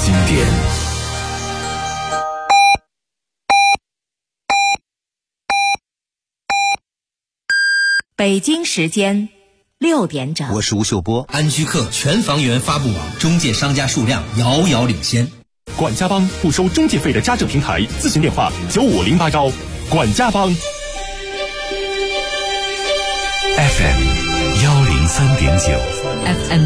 经典。 北京时间6点整， 我是吴秀波。 安居客全房源发布网，中介商家数量遥遥领先。 管家帮不收中介费的家政平台，咨询电话9508管家帮。 FM 103.9 FM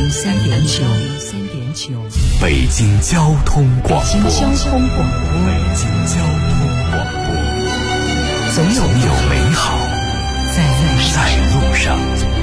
103.9 北京交通广播。 北京交通广播， 总有美好在路上。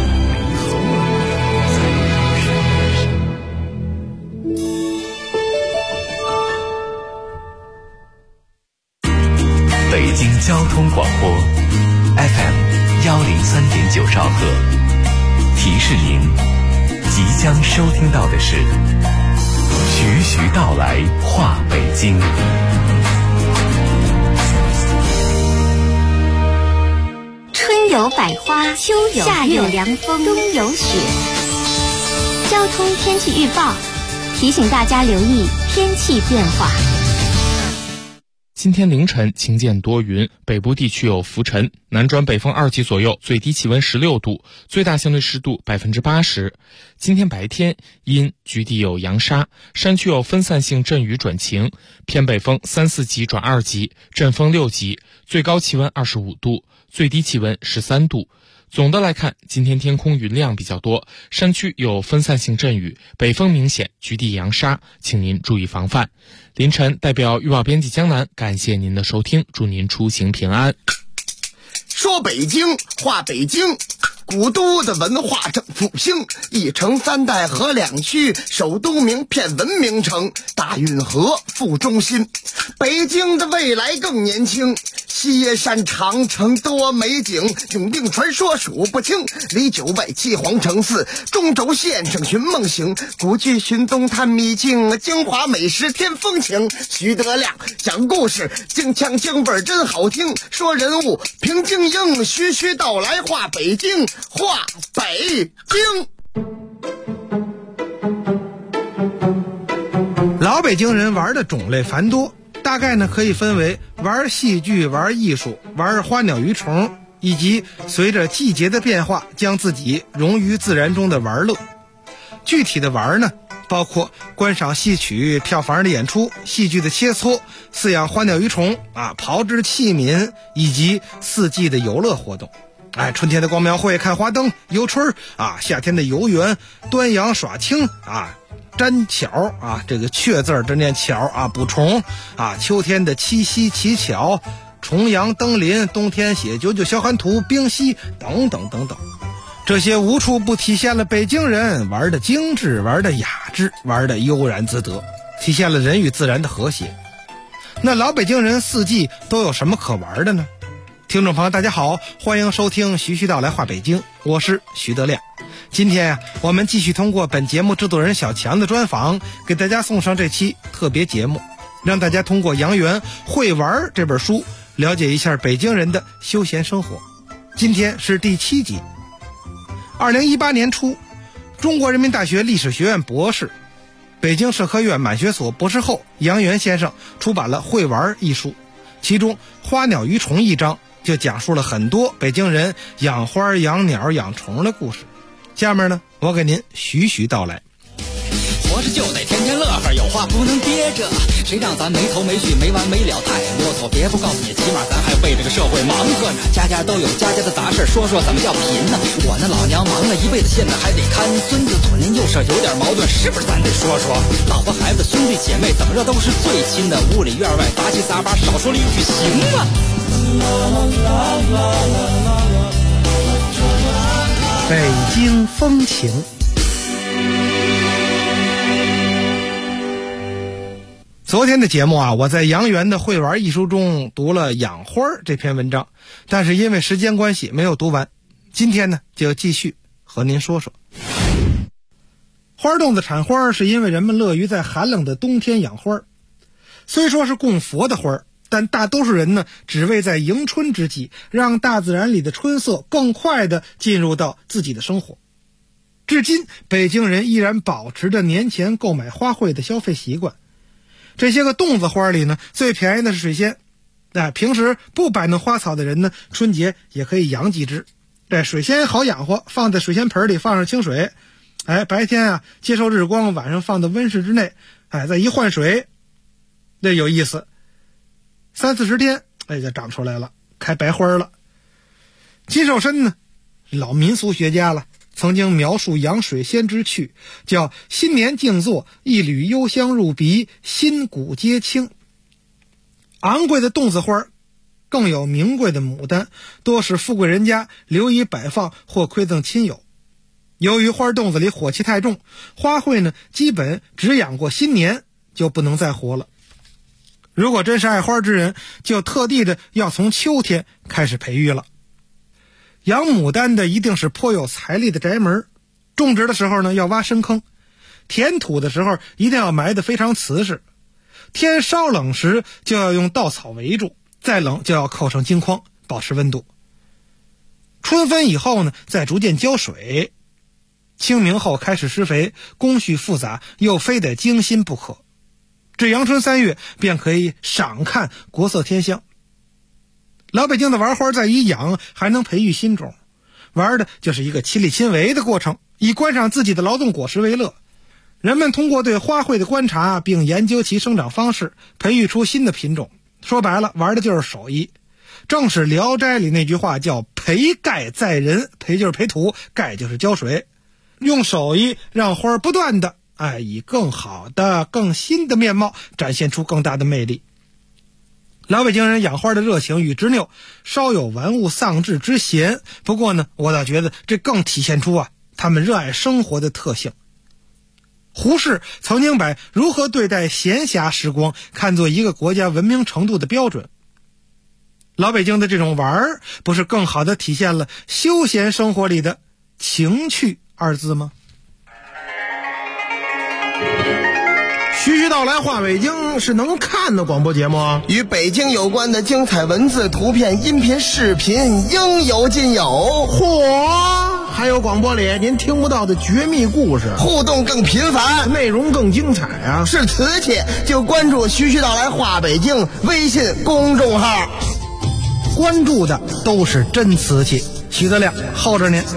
北京交通广播 FM 103.9兆赫，提示您即将收听到的是徐徐道来话北京。 春有百花，秋有夏有凉风，冬有雪。交通天气预报提醒大家留意天气变化。 今天凌晨晴间多云，北部地区有浮尘，南转北风2级左右，最低气温16度，最大相对湿度80%。今天白天阴，局地有扬沙，山区有分散性阵雨转晴，偏北风3、4级转2级，阵风6级，最高气温25度，最低气温13度。总的来看，今天天空云量比较多，山区有分散性阵雨，北风明显，局地扬沙，请您注意防范。凌晨代表预报编辑江南，感谢您的收听，祝您出行平安。 说北京话北京，古都的文化正复兴，一城3代合2区，首都名片文明城，大运河副中心。北京的未来更年轻，西耶山长城多美景，永定传说数不清，离九外七皇城寺，中轴线上寻梦行，古剧寻踪探秘境，京华美食添风情。徐德亮讲故事，京腔京味真好听，说人物平京英，徐徐道来话北京，话北京。 老北京人玩的种类繁多，大概呢可以分为玩戏剧、玩艺术、玩花鸟鱼虫，以及随着季节的变化将自己融于自然中的玩乐。具体的玩呢，包括观赏戏曲、票房的演出、戏剧的切磋、饲养花鸟鱼虫炮制器皿，以及四季的游乐活动。春天的光苗会看花灯、游春夏天的游园、端阳耍青粘巧这个雀字这念巧捕虫秋天的七夕乞巧、重阳登临、冬天写99小寒图、冰溪等等等等。这些无处不体现了北京人玩的精致、玩的雅致、玩的悠然自得，体现了人与自然的和谐。那老北京人四季都有什么可玩的呢？听众朋友大家好，欢迎收听徐徐道来话北京，我是徐德亮。今天我们继续通过本节目制作人小强的专访，给大家送上这期特别节目，让大家通过杨元会玩这本书了解一下北京人的休闲生活。今天是第7集。2018年初，中国人民大学历史学院博士、北京社科院满学所博士后杨元先生出版了《会玩》一书，其中花鸟鱼虫一章就讲述了很多北京人养花、养鸟、养虫的故事。下面呢，我给您徐徐道来。 活着就得天天乐呵，有话不能憋着，谁让咱没头没绪、没完没了、太啰嗦？别不告诉你，起码咱还为这个社会忙活呢。家家都有家家的杂事，说说怎么叫贫呢？我那老娘忙了一辈子，现在还得看孙子，左邻右舍有点矛盾，是不是咱得说说？老婆孩子兄弟姐妹怎么着都是最亲的，屋里院外杂七杂八，少说了一句行吗？ 北京风情。昨天的节目我在杨元的《会玩》一书中读了养花这篇文章，但是因为时间关系没有读完。今天呢，就继续和您说说。花洞子产花是因为人们乐于在寒冷的冬天养花，虽说是供佛的花，但大多数人呢，只为在迎春之际，让大自然里的春色更快地进入到自己的生活。至今，北京人依然保持着年前购买花卉的消费习惯， 这些个洞子花里呢，最便宜的是水仙。平时不摆弄花草的人呢，春节也可以养几只。水仙好养活，放在水仙盆里，放上清水，白天接受日光，晚上放到温室之内，再一换水，这有意思，30-40天，就长出来了，开白花了。金寿申呢，老民俗学家了，曾经描述养水仙之趣，叫新年静坐，一缕幽香入鼻，心骨皆清。昂贵的洞子花更有名贵的牡丹，多是富贵人家留以摆放或馈赠亲友。由于花洞子里火气太重，花卉呢基本只养过新年就不能再活了。如果真是爱花之人，就特地的要从秋天开始培育了。养牡丹的一定是颇有财力的宅门，种植的时候呢要挖深坑，填土的时候一定要埋得非常瓷实。天稍冷时就要用稻草围住，再冷就要扣上金框保持温度。春分以后呢，再逐渐浇水。清明后开始施肥，工序复杂，又非得精心不可。至阳春3月便可以赏看国色天香。老北京的玩花在于养，还能培育新种，玩的就是一个亲力亲为的过程，以观赏自己的劳动果实为乐。人们通过对花卉的观察，并研究其生长方式，培育出新的品种。说白了，玩的就是手艺。正是《聊斋》里那句话叫培盖在人，培就是培土，盖就是浇水。用手艺让花不断的以更好的更新的面貌展现出更大的魅力。老北京人养花的热情与执拗，稍有玩物丧志之嫌，不过呢，我倒觉得这更体现出他们热爱生活的特性。胡适曾经把如何对待闲暇时光看作一个国家文明程度的标准。老北京的这种玩不是更好的体现了休闲生活里的情趣二字吗？ 徐徐道来话北京是能看的广播节目， 与北京有关的精彩文字、图片、音频、视频应有尽有。 嚯！还有广播里您听不到的绝密故事， 互动更频繁， 内容更精彩啊！ 是瓷器就关注徐徐道来话北京微信公众号， 关注的都是真瓷器。徐德亮候着您。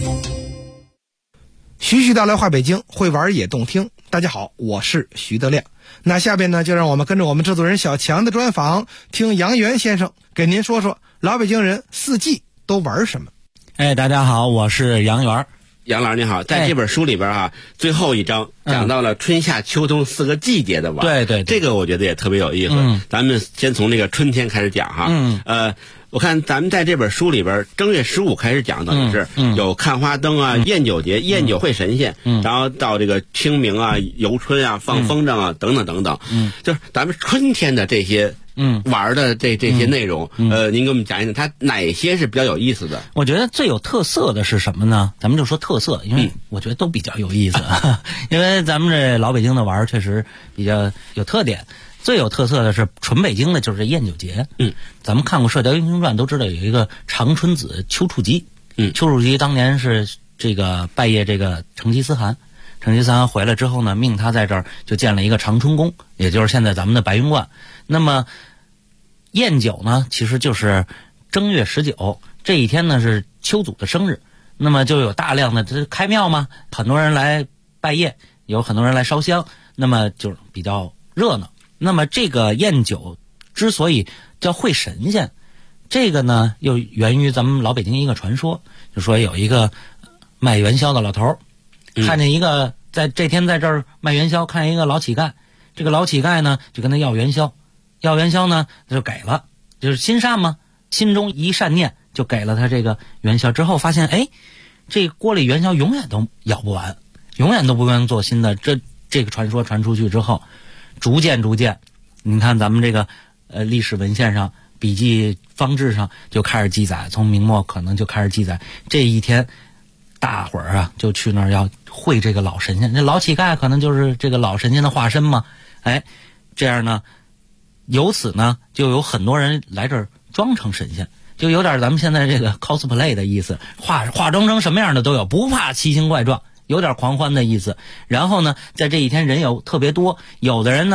徐徐道来话北京，会玩也动听。大家好，我是徐德亮。那下边呢，就让我们跟着我们制作人小强的专访，听杨元先生给您说说老北京人四季都玩什么。 大家好，我是杨元。 杨老师你好，在这本书里边最后一章讲到了春夏秋冬4个季节的玩。 对， 这个我觉得也特别有意思。咱们先从这个春天开始讲我看咱们在这本书里边，正月15开始讲，等于是有看花灯宴酒节、宴酒会神仙，然后到这个清明游春放风筝等等等等，就是咱们春天的这些玩的这些内容，您给我们讲一讲，它哪些是比较有意思的？ 我觉得最有特色的是什么呢？咱们就说特色，因为我觉得都比较有意思，因为咱们这老北京的玩确实比较有特点。最有特色的是纯北京的，就是宴酒节。咱们看过《射雕英雄传》都知道有一个长春子丘处机。丘处机当年是这个拜谒这个成吉思汗，成吉思汗回来之后呢，命他在这儿就建了一个长春宫，也就是现在咱们的白云观。那么宴酒呢，其实就是正月19这一天呢是丘祖的生日，那么就有大量的这开庙嘛，很多人来拜谒，有很多人来烧香，那么就比较热闹。那么这个宴酒之所以叫会神仙，这个呢又源于咱们老北京一个传说，就说有一个卖元宵的老头，看见一个在这天在这儿卖元宵，看见一个老乞丐，这个老乞丐呢就跟他要元宵，要元宵呢他就给了，就是心善嘛，心中一善念就给了他这个元宵，之后发现这锅里元宵永远都舀不完，永远都不能做新的。这个传说传出去之后，逐渐你看咱们这个历史文献上、笔记方志上就开始记载，从明末可能就开始记载，这一天大伙儿就去那儿要会这个老神仙，这老乞丐可能就是这个老神仙的化身嘛。这样呢，由此呢就有很多人来这儿装成神仙，就有点咱们现在这个 cosplay 的意思，化妆成什么样的都有，不怕奇形怪状，有点狂欢的意思。然后呢，在这一天人有特别多，有的人呢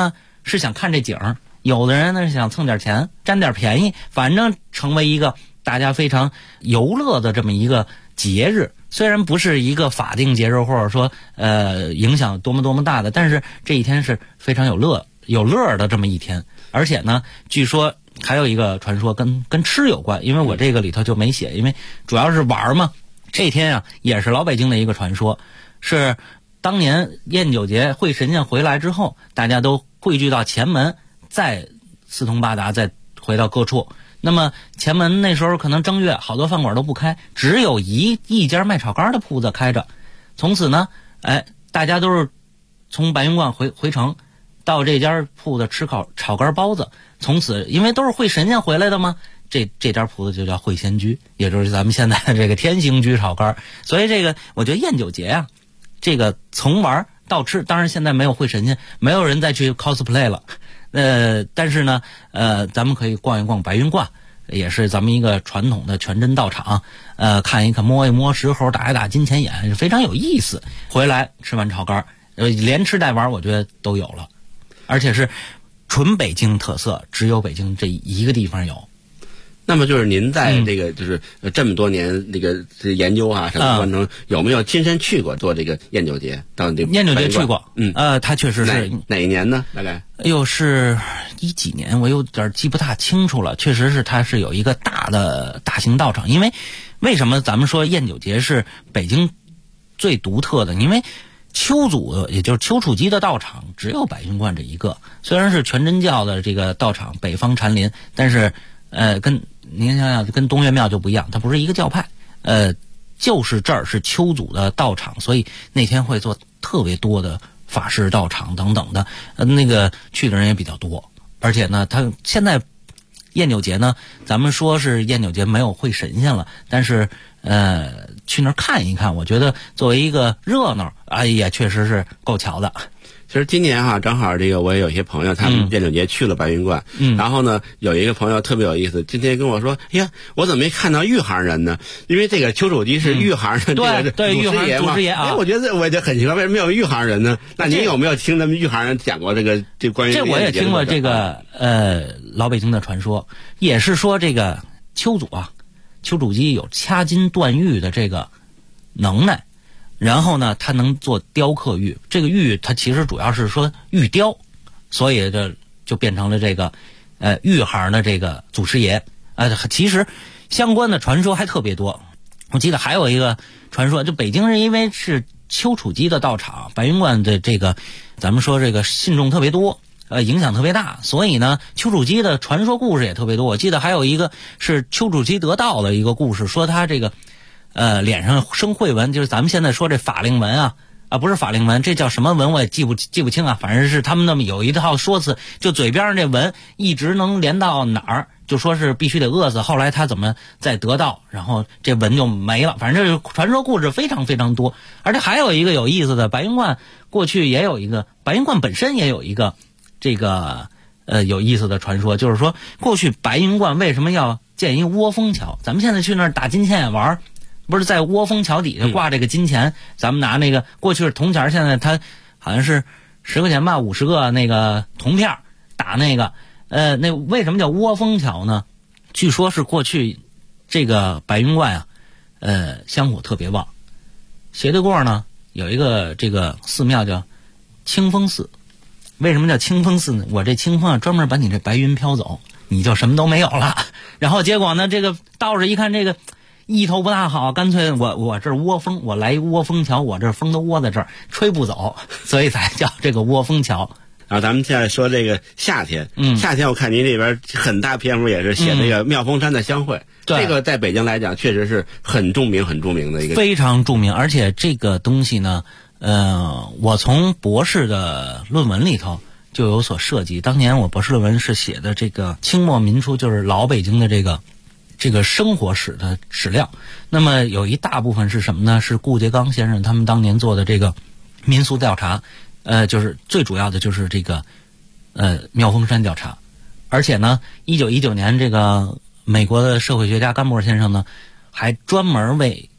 是想看这景儿，有的人呢是想蹭点钱占点便宜，反正成为一个大家非常游乐的这么一个节日。虽然不是一个法定节日，或者说影响多么大的，但是这一天是非常有乐的这么一天。而且呢，据说还有一个传说跟吃有关，因为我这个里头就没写，因为主要是玩嘛。这天啊也是老北京的一个传说，是当年宴酒节会神仙回来之后，大家都汇聚到前门，再四通八达，再回到各处。那么前门那时候可能正月，好多饭馆都不开，只有一家卖炒肝的铺子开着。从此呢，大家都是从白云观回城，到这家铺子吃炒肝包子。从此因为都是会神仙回来的嘛，这家铺子就叫会仙居，也就是咱们现在的这个天兴居炒肝。所以这个我觉得宴酒节啊，这个从玩到吃，当然现在没有会神仙，没有人再去 cosplay 了。但是呢，咱们可以逛一逛白云观，也是咱们一个传统的全真道场，看一看摸一摸石猴，打一打金钱眼，非常有意思。回来吃完炒肝，连吃带玩，我觉得都有了，而且是纯北京特色，只有北京这一个地方有。 那么就是您在这个就是这么多年这个研究啊什么过程，有没有亲身去过做这个宴酒节？到这宴酒节去过，他确实是哪一年呢？大概又是一几年，我有点记不大清楚了。确实是它是有一个大型道场，因为什么咱们说宴酒节是北京最独特的？因为丘祖也就是丘处机的道场只有白云观这一个，虽然是全真教的这个道场，北方禅林，但是跟您想想，跟东岳庙就不一样，它不是一个教派，就是这儿是丘祖的道场，所以那天会做特别多的法事道场等等的，那个去的人也比较多。而且呢，他现在宴酒节呢，咱们说是宴酒节没有会神仙了，但是去那儿看一看，我觉得作为一个热闹，也确实是够瞧的。 其实今年哈，正好这个我也有些朋友，他们宴酒节去了白云观，然后呢，有一个朋友特别有意思，今天跟我说，哎呀，我怎么没看到玉行人呢？因为这个丘处机是玉行的这个祖师爷嘛，我觉得我就很奇怪，为什么没有玉行人呢？那您有没有听咱们玉行人讲过这关于这？我也听过这个老北京的传说，也是说这个丘祖啊，丘处机有掐金断玉的这个能耐。然后呢，他能做雕刻玉，这个玉它其实主要是说玉雕，所以这就变成了这个玉行的这个祖师爷。其实相关的传说还特别多。我记得还有一个传说，就北京人因为是丘处机的道场，白云观的这个咱们说这个信众特别多，影响特别大，所以呢丘处机的传说故事也特别多。我记得还有一个是丘处机得道的一个故事，说他这个脸上生慧纹，就是咱们现在说这法令纹啊，不是法令纹，这叫什么纹我也记不清啊。反正是他们那么有一套说辞，就嘴边上这纹一直能连到哪儿，就说是必须得饿死。后来他怎么再得道，然后这纹就没了。反正这传说故事非常非常多。而且还有一个有意思的，白云观过去也有一个，白云观本身也有一个这个有意思的传说，就是说过去白云观为什么要建一窝蜂桥？咱们现在去那儿打金钱眼玩，不是在窝蜂桥底下挂这个金钱，咱们拿那个过去是铜钱，现在它好像是10块钱吧，50个那个铜片打那个，那为什么叫窝蜂桥呢？据说是过去这个白云观香火特别旺。斜对过呢有一个这个寺庙叫清风寺，为什么叫清风寺呢？我这清风专门把你这白云飘走，你就什么都没有了。然后结果呢，这个道士一看这个意头不大好，干脆我这窝蜂，我来一窝蜂桥，我这风都窝在这儿，吹不走，所以才叫这个窝蜂桥。 然后咱们现在说这个夏天，夏天我看您这边很大篇幅也是写这个妙峰山的香会，这个在北京来讲确实是很著名的一个，非常著名。而且这个东西呢，我从博士的论文里头就有所涉及。当年我博士论文是写的这个清末民初，就是老北京的这个生活史的史料。那么有一大部分是什么呢？是顾颉刚先生他们当年做的这个民俗调查，就是最主要的就是这个妙峰山调查。而且呢1919年这个美国的社会学家甘伯先生呢还专门为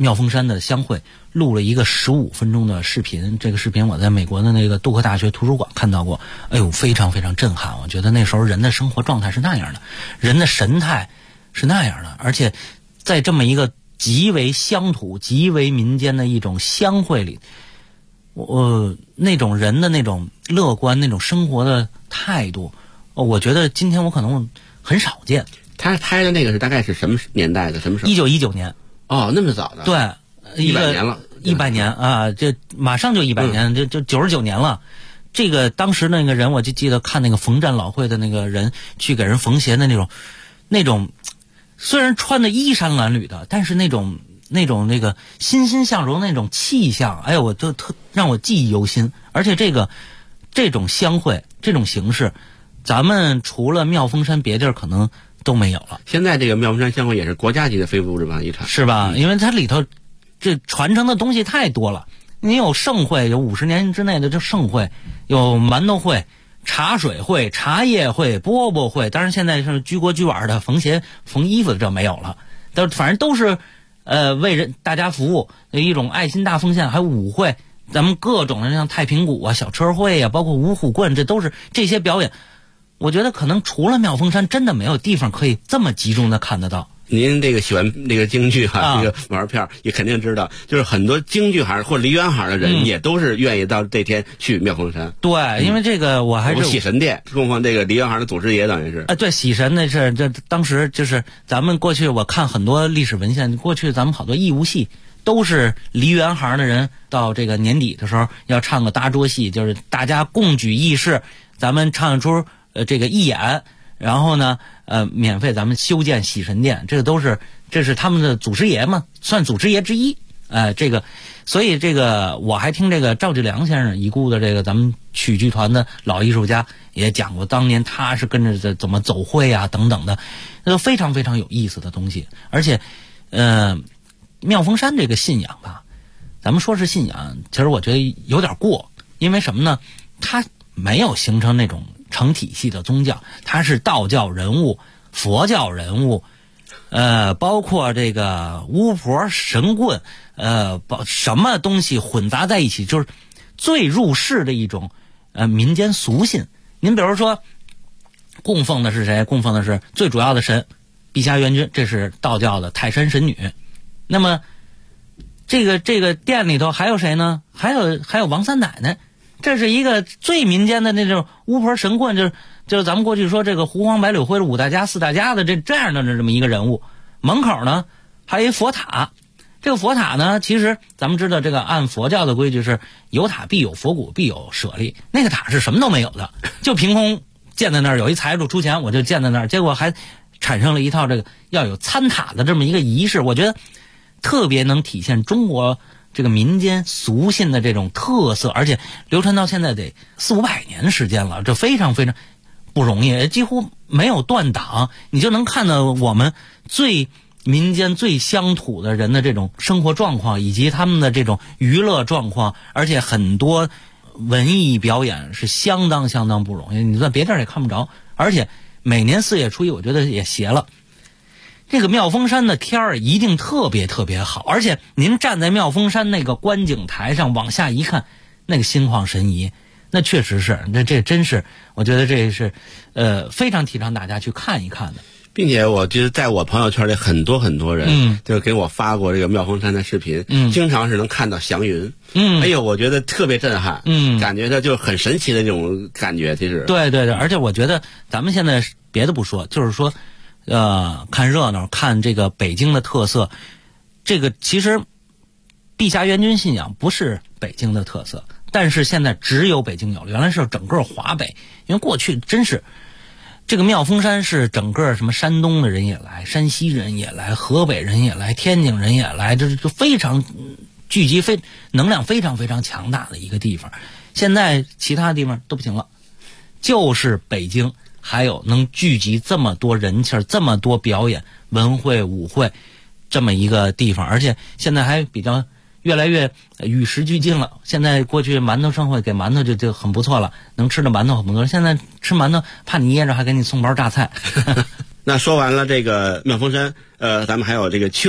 妙峰山的香会录了一个15分钟的视频，这个视频我在美国的那个杜克大学图书馆看到过，哎呦，非常非常震撼。我觉得那时候人的生活状态是那样的，人的神态是那样的，而且在这么一个极为乡土、极为民间的一种香会里，那种人的那种乐观、那种生活的态度，我觉得今天我可能很少见。 他拍的那个是大概是什么年代的？什么时候 ？1919年。 哦，那么早的。 对 ，100年了。 100年啊，这马上就100年，就99年了。这个当时那个人，我就记得看那个缝纫老会的那个人去给人缝鞋的那种，虽然穿的衣衫褴褛的，但是那种那个欣欣向荣那种气象，哎呦，我就让我记忆犹新。而且这种香会这种形式，咱们除了妙峰山，别地儿可能都没有了。 现在这个妙峰山香会也是国家级的非物质文化遗产， 是吧？因为它里头这传承的东西太多了。你有盛会，有50年之内的这盛会，有馒头会、茶水会、茶叶会、饽饽会。当然现在是居锅居碗的缝鞋缝衣服的这没有了，反正都是为大家服务一种爱心大奉献。还有舞会，咱们各种的像太平鼓啊、小车会啊，包括五虎棍，这都是这些表演。我觉得可能除了妙峰山，真的没有地方可以这么集中的看得到。 您这个喜欢这个京剧这个玩票也肯定知道，就是很多京剧行或梨园行的人也都是愿意到这天去妙峰山。 对，因为这个我还是喜神殿供奉这个梨园行的祖师爷，等于是对，喜神那是这当时就是咱们过去我看很多历史文献，过去咱们好多义务戏都是梨园行的人到这个年底的时候要唱个搭桌戏，就是大家共举义士，咱们唱出这个义演，然后呢免费咱们修建喜神殿，这是他们的祖师爷嘛，算祖师爷之一。这个所以这个我还听这个赵继良先生已故的这个咱们曲剧团的老艺术家也讲过，当年他是跟着怎么走会啊等等的，那都非常非常有意思的东西。而且妙峰山这个信仰吧，咱们说是信仰，其实我觉得有点过。因为什么呢？它没有形成那种成体系的宗教，它是道教人物、佛教人物，包括这个巫婆、神棍，什么东西混杂在一起，就是最入世的一种民间俗信。您比如说，供奉的是谁？供奉的是最主要的神碧霞元君，这是道教的泰山神女。那么这个店里头还有谁呢？还有王三奶奶。这是一个最民间的那种巫婆神棍，就是咱们过去说这个胡黄白柳灰的五大家四大家的这样的这么一个人物。门口呢还有一佛塔，这个佛塔呢其实咱们知道，这个按佛教的规矩是有塔必有佛骨必有舍利，那个塔是什么都没有的，就凭空建在那儿，有一财主出钱我就建在那儿，结果还产生了一套这个要有参塔的这么一个仪式。我觉得特别能体现中国这个民间俗信的这种特色，而且流传到现在得400-500年的时间了，这非常非常不容易，几乎没有断档。你就能看到我们最民间最乡土的人的这种生活状况，以及他们的这种娱乐状况，而且很多文艺表演是相当相当不容易，你在别地儿也看不着。而且每年4月初1，我觉得也邪了。这个妙峰山的天儿一定特别特别好，而且您站在妙峰山那个观景台上往下一看，那个心旷神怡，那确实是，这真是，我觉得这是非常提倡大家去看一看的。 并且我觉得在我朋友圈里很多很多人就给我发过这个妙峰山的视频，经常是能看到祥云，哎呦，我觉得特别震撼，感觉它就很神奇的这种感觉。其实对，而且我觉得咱们现在别的不说，就是说看热闹，看这个北京的特色。这个其实碧霞元君信仰不是北京的特色，但是现在只有北京有了，原来是整个华北。因为过去真是这个妙峰山是整个什么山东的人也来，山西人也来，河北人也来，天津人也来，这就非常聚集，能量非常非常强大的一个地方。现在其他地方都不行了，就是北京还有能聚集这么多人气儿、这么多表演、文会、舞会这么一个地方，而且现在还比较越来越与时俱进了。现在过去馒头盛会给馒头就很不错了，能吃的馒头很不错。现在吃馒头怕你噎着，还给你送包榨菜。 那说完了这个妙峰山，咱们还有这个秋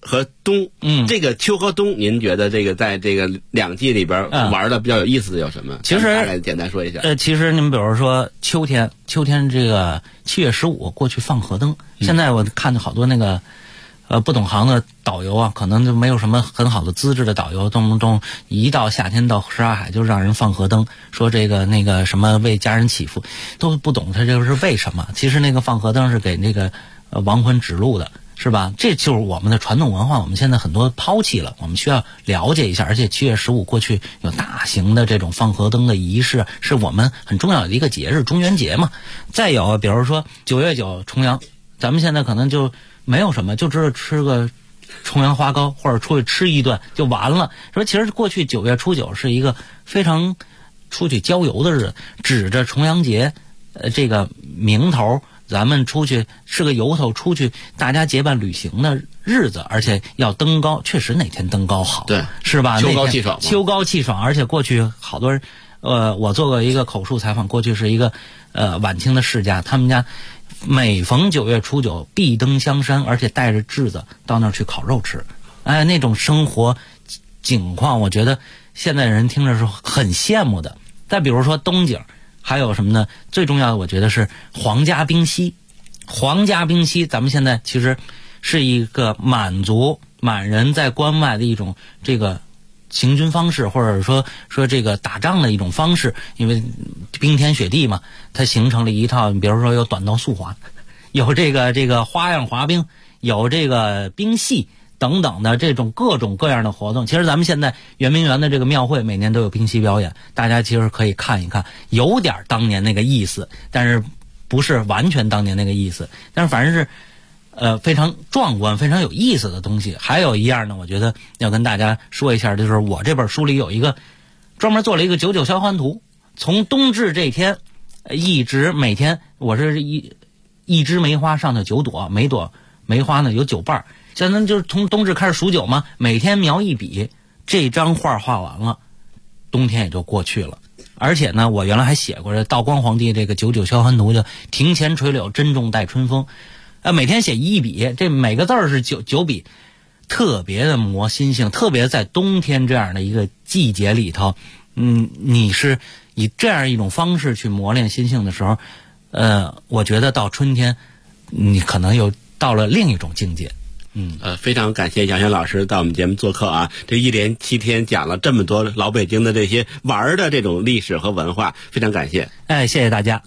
和冬，这个秋和冬，您觉得这个在这个两季里边玩的比较有意思的有什么？ 其实大概简单说一下。 其实你们比如说秋天这个7月15过去放河灯，现在我看到好多那个不懂行的导游啊，可能就没有什么很好的资质的导游，动不动一到夏天到什刹海就让人放河灯，说这个那个什么为家人祈福，都不懂他这个是为什么。其实那个放河灯是给那个亡魂指路的，是吧？这就是我们的传统文化，我们现在很多抛弃了，我们需要了解一下。而且7月15过去有大型的这种放河灯的仪式，是我们很重要的一个节日，中元节嘛。再有比如说9月9重阳，咱们现在可能就没有什么，就知道吃个重阳花糕或者出去吃一顿就完了。说其实过去9月初9是一个非常出去郊游的日子，指着重阳节这个名头，咱们出去是个由头，出去大家结伴旅行的日子，而且要登高，确实哪天登高好， 对， 是吧？ 秋高气爽， 秋高气爽。而且过去好多人，我做过一个口述采访，过去是一个晚清的世家，他们家每逢9月初9必登香山，而且带着稚子到那儿去烤肉吃。哎，那种生活景况，我觉得现在人听着是很羡慕的。再比如说冬景，还有什么呢？最重要的我觉得是皇家冰嬉。皇家冰嬉咱们现在其实是一个满人在关外的一种这个行军方式，或者说这个打仗的一种方式。因为冰天雪地嘛，它形成了一套，比如说有短道速滑，有这个花样滑冰，有这个冰戏等等的这种各种各样的活动。其实咱们现在圆明园的这个庙会每年都有冰嬉表演，大家其实可以看一看，有点当年那个意思，但是不是完全当年那个意思，但是反正是非常壮观非常有意思的东西。还有一样呢，我觉得要跟大家说一下，就是我这本书里有一个专门做了一个99消欢图，从冬至这天一直每天，我是一枝梅花上头9朵，每朵梅花呢有9瓣，现在就是从冬至开始数9嘛，每天描一笔，这张画画完了，冬天也就过去了。而且呢，我原来还写过这道光皇帝这个99消欢图，叫庭前垂柳，珍重待春风。每天写1笔，这每个字儿是9笔，特别的磨心性，特别在冬天这样的一个季节里头，你是以这样一种方式去磨练心性的时候，我觉得到春天，你可能又到了另一种境界。 非常感谢杨轩老师到我们节目做客啊！这一连7天讲了这么多老北京的这些玩的这种历史和文化，非常感谢。 谢谢大家。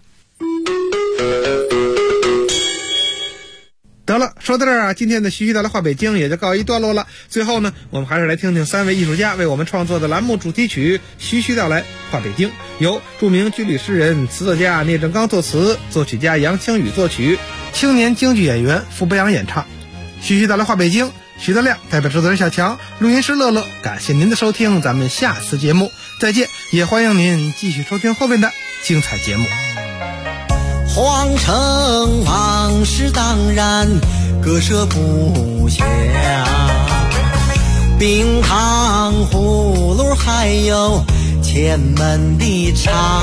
得了，说到这儿啊，今天的徐徐道来话北京也就告一段落了。最后呢，我们还是来听听3位艺术家为我们创作的栏目主题曲《徐徐道来话北京》，由著名军旅诗人、词作家聂正刚作词，作曲家杨清宇作曲，青年京剧演员傅博洋演唱。徐徐道来话北京，徐德亮代表制作人小强，录音师乐乐，感谢您的收听，咱们下次节目再见，也欢迎您继续收听后面的精彩节目。 皇城往事当然割舍不下，冰糖葫芦还有前门的茶，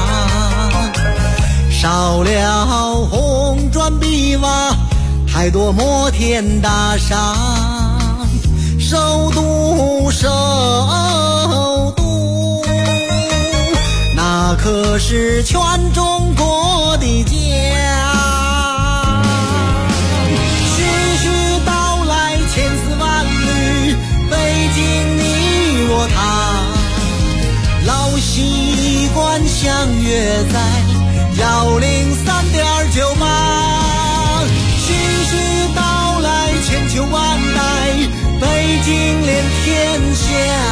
少了红砖碧瓦，太多摩天大厦，首都那可是全中国的家。徐徐道来千丝万缕，北京你我他，老习惯相约在103.98。千秋万代，北京连天下，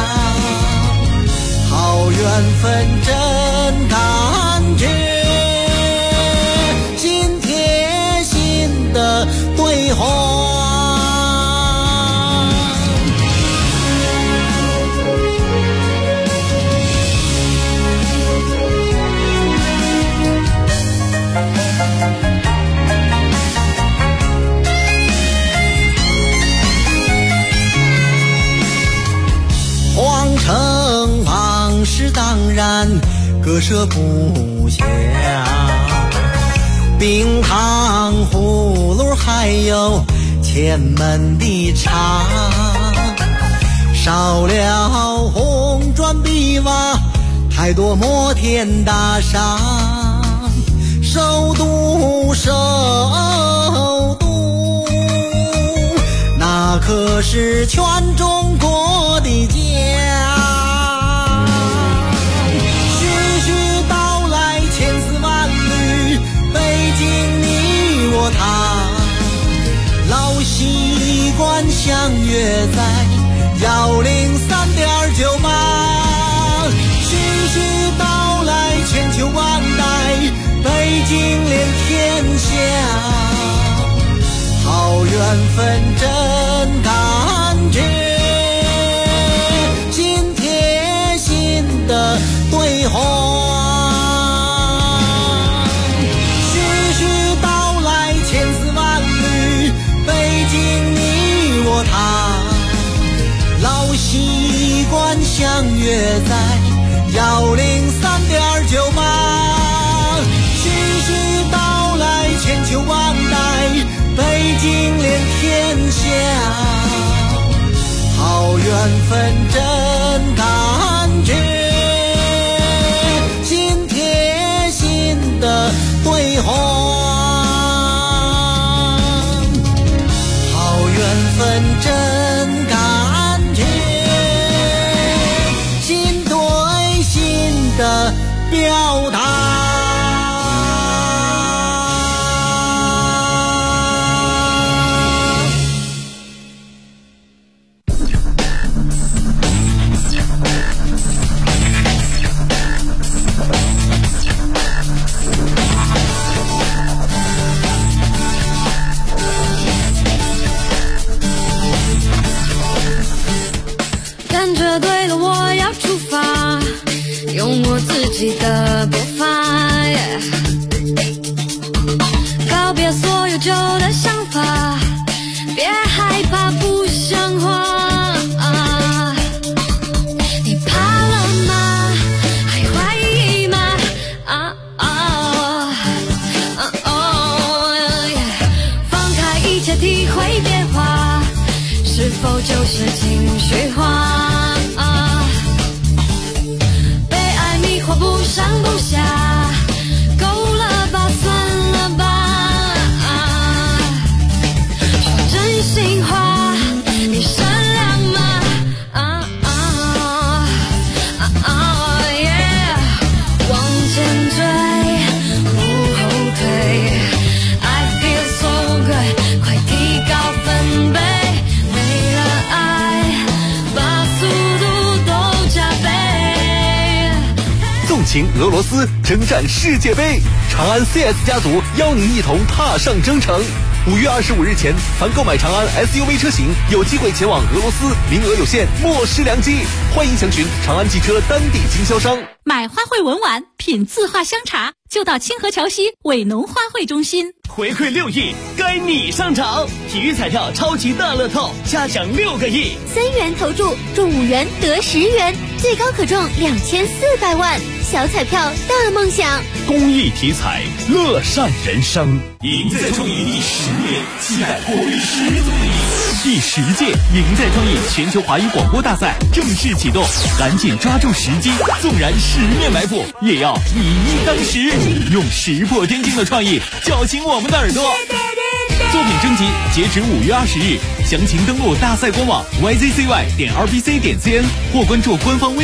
好缘分真感觉，心贴心的对话。往事当然割舍不下，冰糖葫芦还有前门的茶， 少了红砖碧瓦，太多摩天大厦。首都，首都，那可是全中国的家。徐徐道来千丝万缕，北京你我他，老习惯相约在103.98。徐徐道来千秋万代，北京连天下，好缘分真感觉，心贴心的对话。徐徐道来千丝万缕，北京你我他，老习惯相约在103.98。千秋万代，北京连天下，好缘分真感觉，心贴心的对话，好缘分真感觉，心对心的表达。 用我自己的步伐，告别所有旧的想法，别害怕不像话。你怕了吗？还怀疑吗？放开一切，体会变化，是否就是情绪化？不上不下，够了吧，算了吧。说真心话，你善良吗往前追，不后退。I feel so good， 快提高分贝。为了爱，把速度都加倍。 纵情俄罗斯，征战世界杯，长安 CS 家族邀您一同踏上征程。5月25日前，凡购买长安 SUV 车型，有机会前往俄罗斯，名额有限，莫失良机。欢迎详询长安汽车当地经销商。 买花卉文玩，品字画香茶，就到清河桥西伟农花卉中心。 回馈6亿，该你上场！体育彩票超级大乐透，加奖6个亿 ，3元投注中5元得10元，最高可中2400万。小彩票大梦想， 公益体彩，乐善人生。赢在创意第10年，期待活力十足的你。第10届赢在创意全球华语广播大赛正式启动，赶紧抓住时机，纵然10面埋伏，也要以一当十，用石破天惊的创意叫醒我们的耳朵。作品征集截止5月20日，详情登录大赛官网 yzcy.rbc.cn 或关注官方微